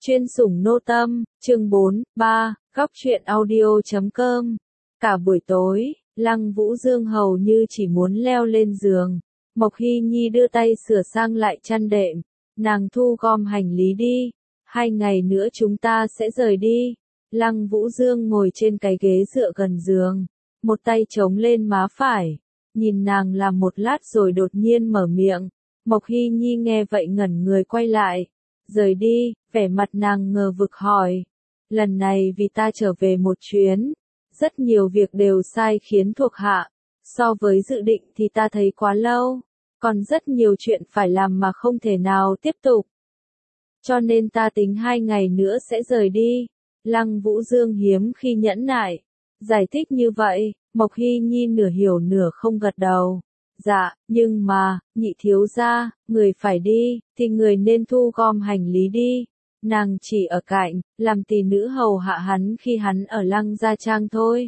Chuyên sủng nô tâm, chương 4, 3, góc truyện audio.com. Cả buổi tối, Lăng Vũ Dương hầu như chỉ muốn leo lên giường. Mộc Hy Nhi đưa tay sửa sang lại chăn đệm. Nàng thu gom hành lý đi. 2 ngày nữa chúng ta sẽ rời đi. Lăng Vũ Dương ngồi trên cái ghế dựa gần giường. Một tay chống lên má phải. Nhìn nàng làm một lát rồi đột nhiên mở miệng. Mộc Hy Nhi nghe vậy ngẩn người quay lại. Rời đi, vẻ mặt nàng ngờ vực hỏi. Lần này vì ta trở về một chuyến. Rất nhiều việc đều sai khiến thuộc hạ. So với dự định thì ta thấy quá lâu. Còn rất nhiều chuyện phải làm mà không thể nào tiếp tục. Cho nên ta tính 2 ngày nữa sẽ rời đi. Lăng Vũ Dương hiếm khi nhẫn nại. Giải thích như vậy, Mộc Hy Nhi nửa hiểu nửa không gật đầu. Dạ, nhưng mà, nhị thiếu gia, người phải đi, thì người nên thu gom hành lý đi. Nàng chỉ ở cạnh, làm tỷ nữ hầu hạ hắn khi hắn ở Lăng Gia Trang thôi.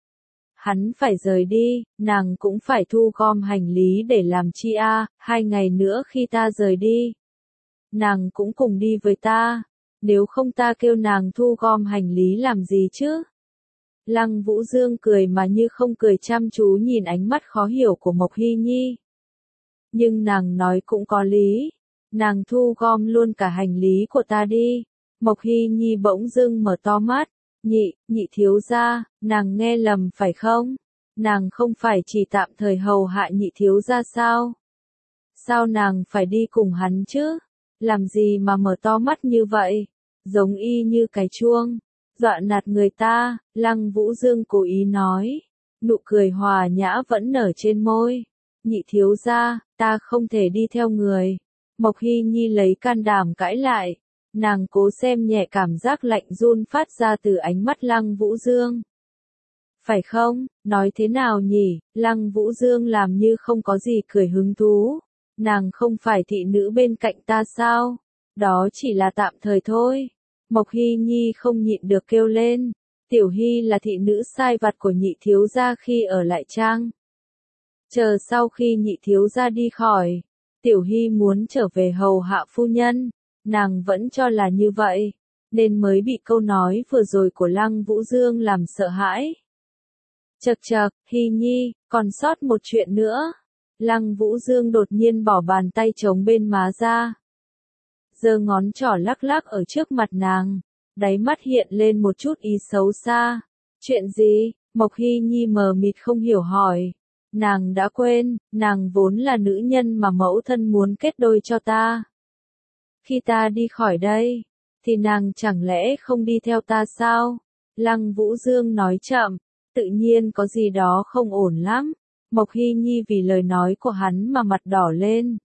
Hắn phải rời đi, nàng cũng phải thu gom hành lý để làm chi a? 2 ngày nữa khi ta rời đi. Nàng cũng cùng đi với ta, nếu không ta kêu nàng thu gom hành lý làm gì chứ? Lăng Vũ Dương cười mà như không cười, chăm chú nhìn ánh mắt khó hiểu của Mộc Hy Nhi. Nhưng nàng nói cũng có lý. Nàng thu gom luôn cả hành lý của ta đi. Mộc Hy Nhi bỗng dưng mở to mắt. Nhị thiếu gia, nàng nghe lầm phải không? Nàng không phải chỉ tạm thời hầu hạ nhị thiếu gia sao? Sao nàng phải đi cùng hắn chứ? Làm gì mà mở to mắt như vậy? Giống y như cái chuông. Dọa nạt người ta, Lăng Vũ Dương cố ý nói. Nụ cười hòa nhã vẫn nở trên môi. Nhị thiếu gia, ta không thể đi theo người. Mộc Hy Nhi lấy can đảm cãi lại. Nàng cố xem nhẹ cảm giác lạnh run phát ra từ ánh mắt Lăng Vũ Dương. Phải không, nói thế nào nhỉ? Lăng Vũ Dương làm như không có gì cười hứng thú. Nàng không phải thị nữ bên cạnh ta sao? Đó chỉ là tạm thời thôi. Mộc Hy Nhi không nhịn được kêu lên. Tiểu Hy là thị nữ sai vặt của nhị thiếu gia khi ở lại trang. Chờ sau khi nhị thiếu gia đi khỏi, Tiểu Hy muốn trở về hầu hạ phu nhân. Nàng vẫn cho là như vậy, nên mới bị câu nói vừa rồi của Lăng Vũ Dương làm sợ hãi. Chậc chậc, Hy Nhi, còn sót một chuyện nữa. Lăng Vũ Dương đột nhiên bỏ bàn tay trống bên má ra. Giơ ngón trỏ lắc lắc ở trước mặt nàng, đáy mắt hiện lên một chút ý xấu xa. Chuyện gì? Mộc Hy Nhi mờ mịt không hiểu hỏi. Nàng đã quên, nàng vốn là nữ nhân mà mẫu thân muốn kết đôi cho ta. Khi ta đi khỏi đây, thì nàng chẳng lẽ không đi theo ta sao? Lăng Vũ Dương nói chậm, tự nhiên có gì đó không ổn lắm. Mộc Hy Nhi vì lời nói của hắn mà mặt đỏ lên.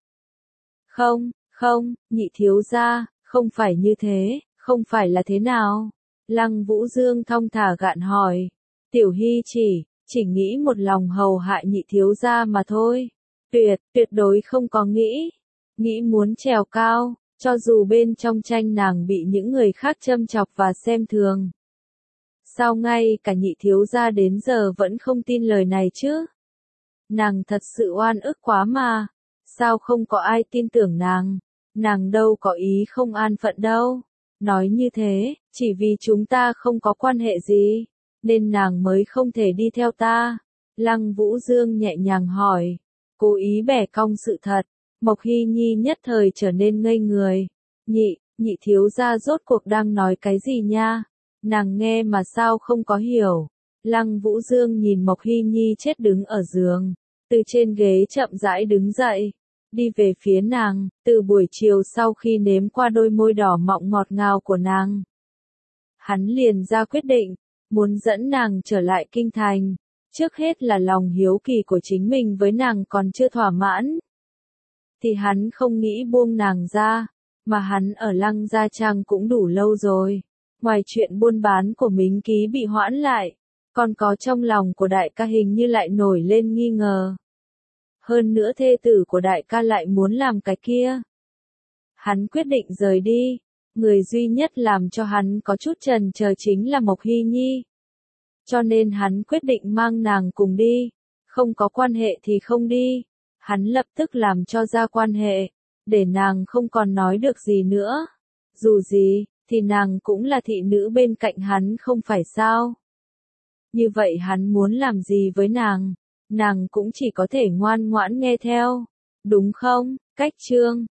Không, nhị thiếu gia, không phải như thế, không phải là thế nào? Lăng Vũ Dương thong thả gạn hỏi. Tiểu Hy chỉ nghĩ một lòng hầu hạ nhị thiếu gia mà thôi. Tuyệt đối không có nghĩ muốn trèo cao, cho dù bên trong tranh nàng bị những người khác châm chọc và xem thường. Sao ngay cả nhị thiếu gia đến giờ vẫn không tin lời này chứ? Nàng thật sự oan ức quá mà. Sao không có ai tin tưởng nàng? Nàng đâu có ý không an phận đâu. Nói như thế, chỉ vì chúng ta không có quan hệ gì, nên nàng mới không thể đi theo ta. Lăng Vũ Dương nhẹ nhàng hỏi, cố ý bẻ cong sự thật. Mộc Hy Nhi nhất thời trở nên ngây người. Nhị thiếu gia rốt cuộc đang nói cái gì nha? Nàng nghe mà sao không có hiểu. Lăng Vũ Dương nhìn Mộc Hy Nhi chết đứng ở giường, từ trên ghế chậm rãi đứng dậy, đi về phía nàng. Từ buổi chiều sau khi nếm qua đôi môi đỏ mọng ngọt ngào của nàng, hắn liền ra quyết định, muốn dẫn nàng trở lại kinh thành. Trước hết là lòng hiếu kỳ của chính mình với nàng còn chưa thỏa mãn, thì hắn không nghĩ buông nàng ra, mà hắn ở Lăng Gia Trang cũng đủ lâu rồi. Ngoài chuyện buôn bán của Mính Ký bị hoãn lại, còn có trong lòng của đại ca hình như lại nổi lên nghi ngờ. Hơn nữa thê tử của đại ca lại muốn làm cái kia. Hắn quyết định rời đi. Người duy nhất làm cho hắn có chút chần chờ chính là Mộc Hy Nhi. Cho nên hắn quyết định mang nàng cùng đi. Không có quan hệ thì không đi. Hắn lập tức làm cho ra quan hệ, để nàng không còn nói được gì nữa. Dù gì, thì nàng cũng là thị nữ bên cạnh hắn không phải sao? Như vậy hắn muốn làm gì với nàng cũng chỉ có thể ngoan ngoãn nghe theo, đúng không? Cách chương